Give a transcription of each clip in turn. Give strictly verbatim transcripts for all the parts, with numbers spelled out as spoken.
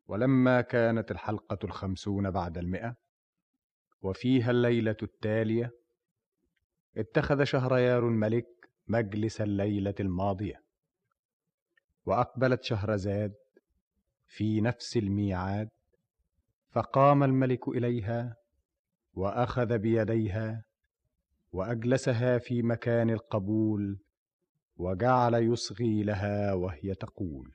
ولما كانت الحلقة الخمسون بعد المئة وفيها الليلة التالية، اتخذ شهريار الملك مجلس الليلة الماضية، وأقبلت شهرزاد في نفس الميعاد، فقام الملك إليها وأخذ بيديها وأجلسها في مكان القبول، وجعل يصغي لها وهي تقول: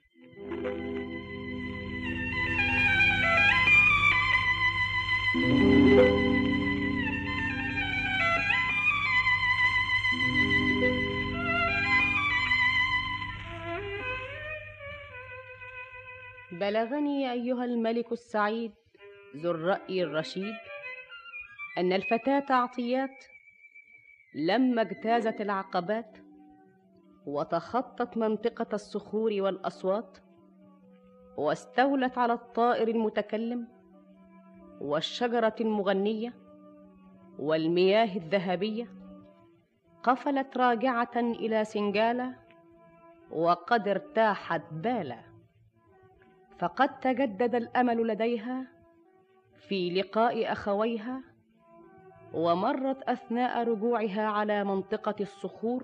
بلغني أيها الملك السعيد ذو الرأي الرشيد أن الفتاة عطيات لما اجتازت العقبات وتخطت منطقة الصخور والأصوات واستولت على الطائر المتكلم والشجرة المغنية والمياه الذهبية، قفلت راجعة إلى سنجالة وقد ارتاحت بالا، فقد تجدد الأمل لديها في لقاء أخويها. ومرت أثناء رجوعها على منطقة الصخور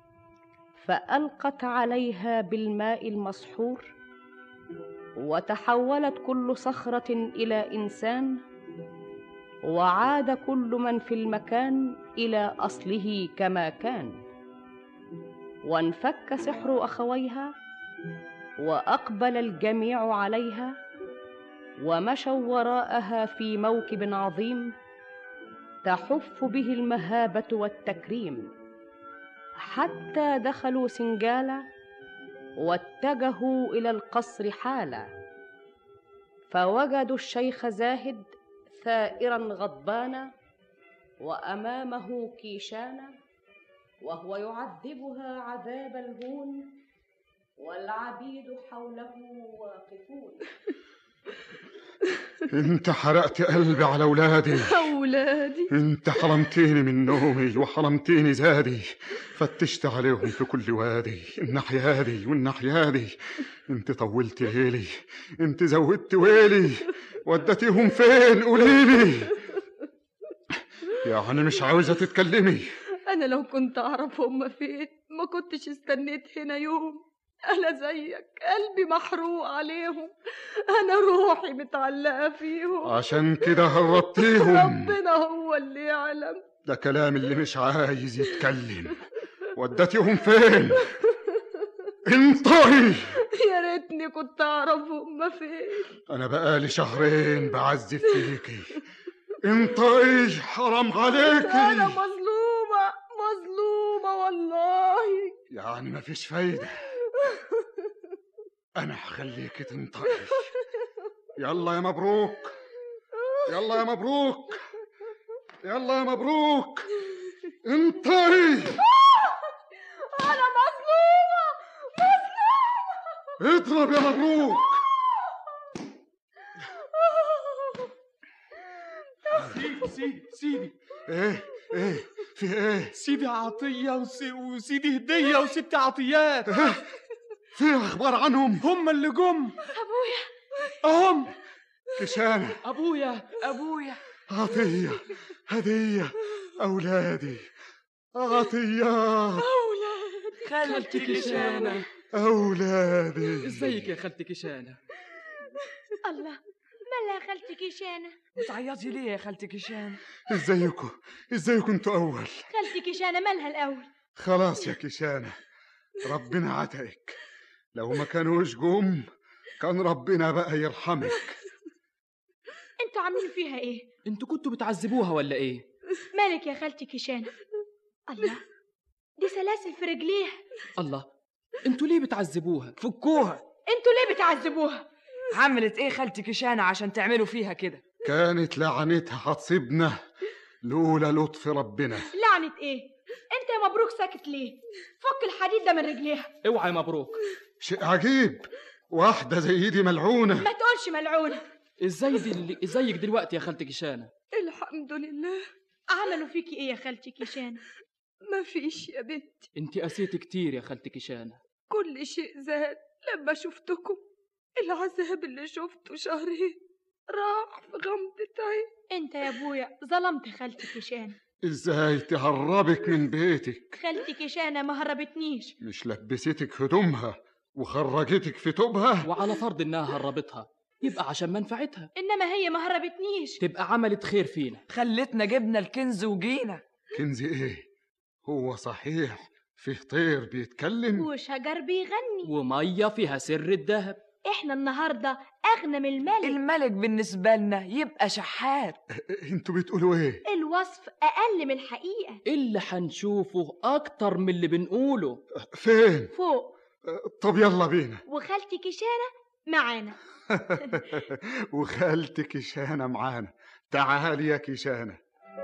فألقت عليها بالماء المسحور، وتحولت كل صخرة إلى إنسان، وعاد كل من في المكان إلى أصله كما كان، وانفك سحر أخويها وأقبل الجميع عليها، ومشوا وراءها في موكب عظيم تحف به المهابة والتكريم، حتى دخلوا سنجالة واتجهوا إلى القصر حالا، فوجدوا الشيخ زاهد ثائرا غضبانا، وأمامه كيشانا وهو يعذبها عذاب الهون، والعبيد حوله واقفون. انت حرقت قلبي على اولادي. اولادي انت حرمتيني من نومي وحرمتيني زادي، فتشت عليهم في كل وادي، الناحية دي والناحية دي. انت طولت ليلي، انت زودت ويلي، ودتيهم فين قوليلي؟ يعني مش عاوزة تتكلمي؟ انا لو كنت اعرف هم فين ما كنتش استنيت هنا يوم. أنا زيك قلبي محروق عليهم، أنا روحي متعلقة فيهم، عشان كده هربتيهم. ربنا هو اللي يعلم. ده كلام اللي مش عايز يتكلم. ودتيهم فين؟ انطقي. يا ريتني كنت أعرف هم فين. أنا بقالي شهرين بعذب فيكي. انطقي حرام عليكي. أنا مظلومة مظلومة والله. يعني مفيش فايدة، أنا هخليكي تنطقي. يلا يا مبروك، يلا يا مبروك، يلا يا مبروك، انطقي. أنا مظلومة مظلومة. اضرب يا مبروك. سيدي سيدي سيدي. ايه ايه في ايه؟ سيدي عطية وسي... وسيدي هدية وستي عطيات. ايه في اخبار عنهم؟ هم اللي جم. ابويا اهم. كشانة. ابويا ابويا. عطية، هدية، اولادي، عطيات، اولادي. خالتي كشانة. اولادي. ازيك يا خالتي كشانة؟ الله، مالها يا خالتي كيشانة؟ بتعيطي ليه يا خالتي كشانة؟ ازيكم ازيكم انتوا اول؟ خالتي كيشانة مالها الاول؟ خلاص يا كشانة، ربنا عتقك. لو ما كانوش جم كان ربنا بقى يرحمك. انتوا عاملين فيها ايه؟ انتوا كنتوا بتعذبوها ولا ايه؟ مالك يا خالتي كيشانة؟ الله، دي سلاسل في رجليها. الله، انتوا ليه بتعذبوها؟ فكوها. انتوا ليه بتعذبوها؟ عملت ايه خالتي كشانة عشان تعملوا فيها كده؟ كانت لعنتها هتصيبنا لولا لطف ربنا. لعنة ايه؟ انت يا مبروك ساكت ليه؟ فك الحديد ده من رجليها. اوعى مبروك. شيء عجيب، واحدة زي دي ملعونة. ما تقولش ملعونة. ازاي دي اللي ازيك دلوقتي يا خالتي كشانة؟ الحمد لله. عملوا فيكي ايه يا خالتي كيشانة؟ ما فيش يا بنتي. انت قسيتي كتير يا خالتي كشانة. كل شيء زاد لما شفتكم. العذاب اللي شفته شهرين راح في غمضة عين. انت يا ابويا ظلمت خالتي كيشانة. ازاي تهربك من بيتك؟ خالتي كيشانة ما هربتنيش. مش لبستك هدومها وخرجتك في توبها؟ وعلى فرض انها هربتها يبقى عشان منفعتها، انما هي ما هربتنيش. تبقى عملت خير فينا. خلتنا جبنا الكنز وجينا. كنز ايه؟ هو صحيح فيه طير بيتكلم وشجر بيغني ومية فيها سر الذهب. احنا النهارده اغنى من الملك. الملك بالنسبة لنا يبقى شحات. انتوا بتقولوا ايه؟ الوصف اقل من الحقيقة. اللي هنشوفه اكتر من اللي بنقوله. فين؟ فوق. طب يلا بينا. وخالتي كيشانة معانا. وخالتك كيشانة معانا. تعالي يا كيشانة.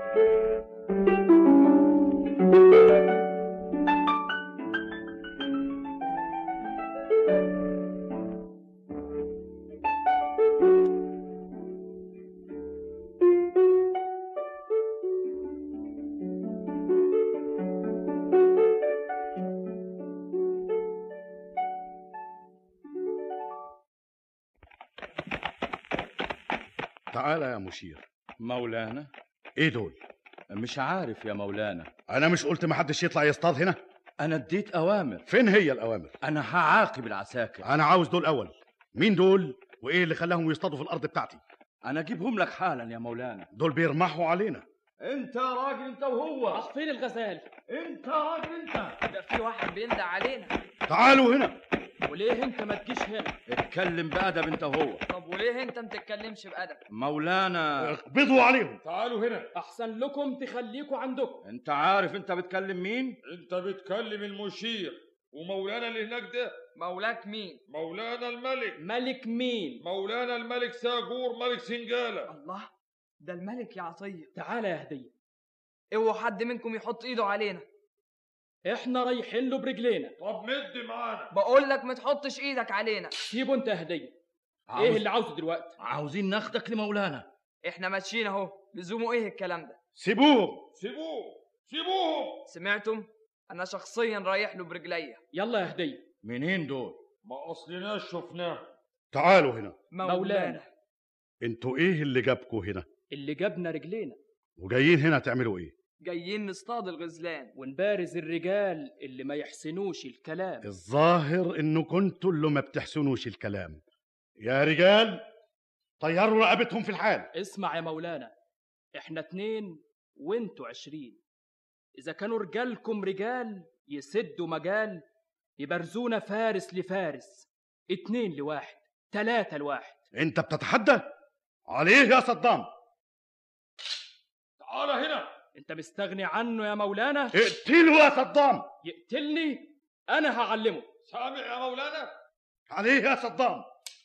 تعالى يا مشير. مولانا؟ ايه دول؟ مش عارف يا مولانا. انا مش قلت محدش يطلع يصطاد هنا؟ انا اديت اوامر. فين هي الاوامر؟ انا هعاقب العساكر. انا عاوز دول اول. مين دول وايه اللي خلاهم يصطادوا في الارض بتاعتي؟ انا اجيبهم لك حالا يا مولانا. دول بيرمحوا علينا. انت يا راجل انت وهو. راح فين الغزال؟ انت يا راجل انت. ده في واحد بيندى علينا. تعالوا هنا. وليه انت ما تجيش هنا؟ اتكلم بأدب انت وهو. طب وليه انت ما تتكلمش بأدب؟ مولانا اقبضوا عليهم. تعالوا هنا. احسن لكم تخليكوا عندكم. انت عارف انت بتكلم مين؟ انت بتكلم المشير، ومولانا اللي هناك ده مولاك مين؟ مولانا الملك. ملك مين؟ مولانا الملك ساجور ملك سنجالة. الله، ده الملك يا عطية. تعالى يا هدية. اوعوا حد منكم يحط ايده علينا. احنا رايحين له برجلينا. طب مد معانا. بقول لك ما تحطش ايدك علينا. سيبه انت يا هدية. عاوز... ايه اللي عاوزه دلوقتي؟ عاوزين ناخدك لمولانا. احنا ماشيين اهو، لزومه ايه الكلام ده؟ سيبوهم. سيبوه سيبوهم. سمعتم؟ انا شخصيا رايح له برجليا. يلا يا هدية. منين دول؟ ما اصلناش شفناه. تعالوا هنا. مولانا, مولانا. انتوا ايه اللي جابكوا هنا؟ اللي جابنا رجلينا. وجايين هنا تعملوا ايه؟ جايين نصطاد الغزلان ونبارز الرجال اللي ما يحسنوش الكلام. الظاهر انه كنتوا اللي ما بتحسنوش الكلام. يا رجال طيروا رقبتهم في الحال. اسمع يا مولانا، احنا اتنين وانتوا عشرين. اذا كانوا رجالكم رجال يسدوا مجال يبرزونا فارس لفارس، اتنين لواحد، تلاتة لواحد. انت بتتحدى عليه يا صدام؟ تعال هنا. انت مستغني عنه يا مولانا؟ اقتله يا صدام. يقتلني؟ انا هعلمه. سامع يا مولانا؟ عليه يا صدام.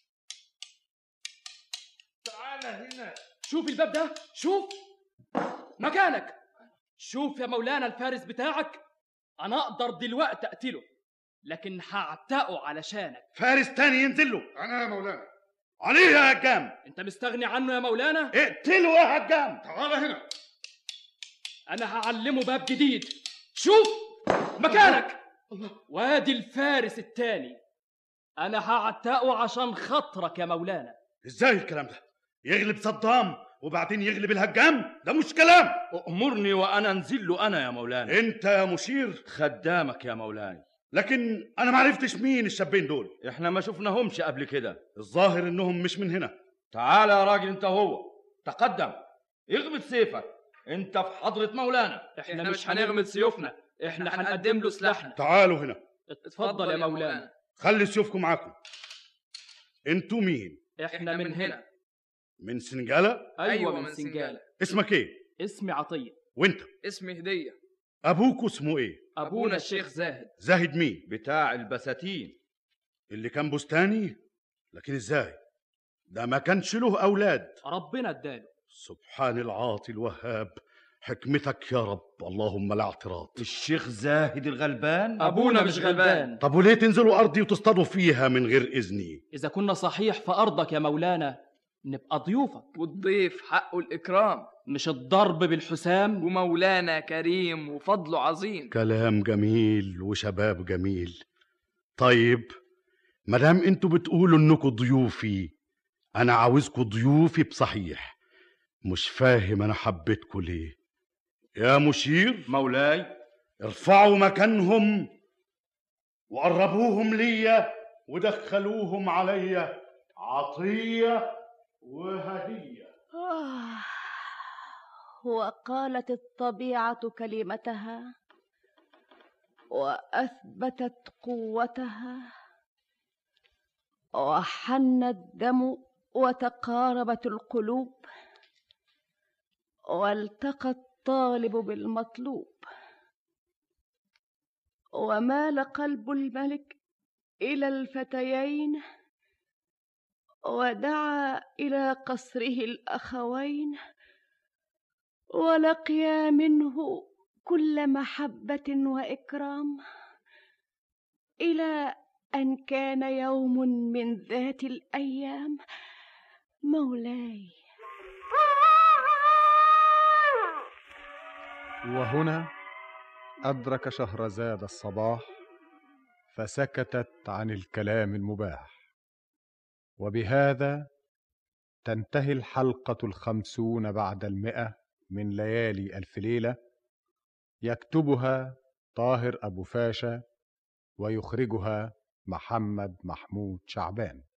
تعال هنا. شوف الباب ده، شوف مكانك. شوف يا مولانا الفارس بتاعك، انا اقدر دلوقتي اقتله لكن هعتقه علشانك. فارس تاني ينزل له. انا يا مولانا. عليه يا هجام. انت مستغني عنه يا مولانا؟ اقتله يا هجام. تعال هنا. انا هعلمه باب جديد. شوف مكانك. الله. وادي الفارس التاني، انا هعتقه عشان خاطرك يا مولانا. ازاي الكلام ده؟ يغلب صدام وبعدين يغلب الهجام؟ ده مش كلام. أأمرني وأنا أنزل له أنا يا مولانا. أنت يا مشير؟ خدامك يا مولانا. لكن أنا ما عرفتش مين الشابين دول. إحنا ما شفناهمش قبل كده. الظاهر إنهم مش من هنا. تعال يا راجل أنت هو، تقدم اغمد سيفك، أنت في حضرة مولانا. إحنا, إحنا مش هنغمد سيوفنا، إحنا هنقدم له سلاحنا. تعالوا هنا. اتفضل يا مولانا. خلي سيوفكم معاكم. أنتوا مين؟ إحنا من هنا. من سنجالة؟ أيوة من سنجالة. اسمك إيه؟ اسمي عطية. وأنت؟ اسمي هدية. أبوك اسمه إيه؟ أبونا الشيخ زاهد. زاهد مين؟ بتاع البساتين اللي كان بستاني. لكن إزاي؟ ده ما كانش له أولاد. ربنا اداله. سبحان العاطي الوهاب، حكمتك يا رب، اللهم لا اعتراض. الشيخ زاهد الغلبان؟ أبونا مش غلبان. طب وليه تنزلوا أرضي وتصطادوا فيها من غير إذني؟ إذا كنا صحيح في أرضك يا مولانا نبقى ضيوفك. والضيف حقه الإكرام، مش الضرب بالحسام. ومولانا كريم وفضله عظيم. كلام جميل وشباب جميل. طيب مدام انتوا بتقولوا انكم ضيوفي، انا عاوزكم ضيوفي بصحيح. مش فاهم انا حبيتكوا ليه. يا مشير مولاي، ارفعوا مكانهم وقربوهم ليا ودخلوهم عليا عطية وهدية. آه. وقالت الطبيعة كلمتها وأثبتت قوتها، وحن الدم وتقاربت القلوب، والتقى الطالب بالمطلوب، ومال قلب الملك إلى الفتيين، ودعا إلى قصره الأخوين، ولقيا منه كل محبة وإكرام، إلى أن كان يوم من ذات الأيام. مولاي. وهنا أدرك شهرزاد الصباح، فسكتت عن الكلام المباح. وبهذا تنتهي الحلقة الخمسون بعد المئة من ليالي ألف ليلة، يكتبها طاهر أبو فاشا، ويخرجها محمد محمود شعبان.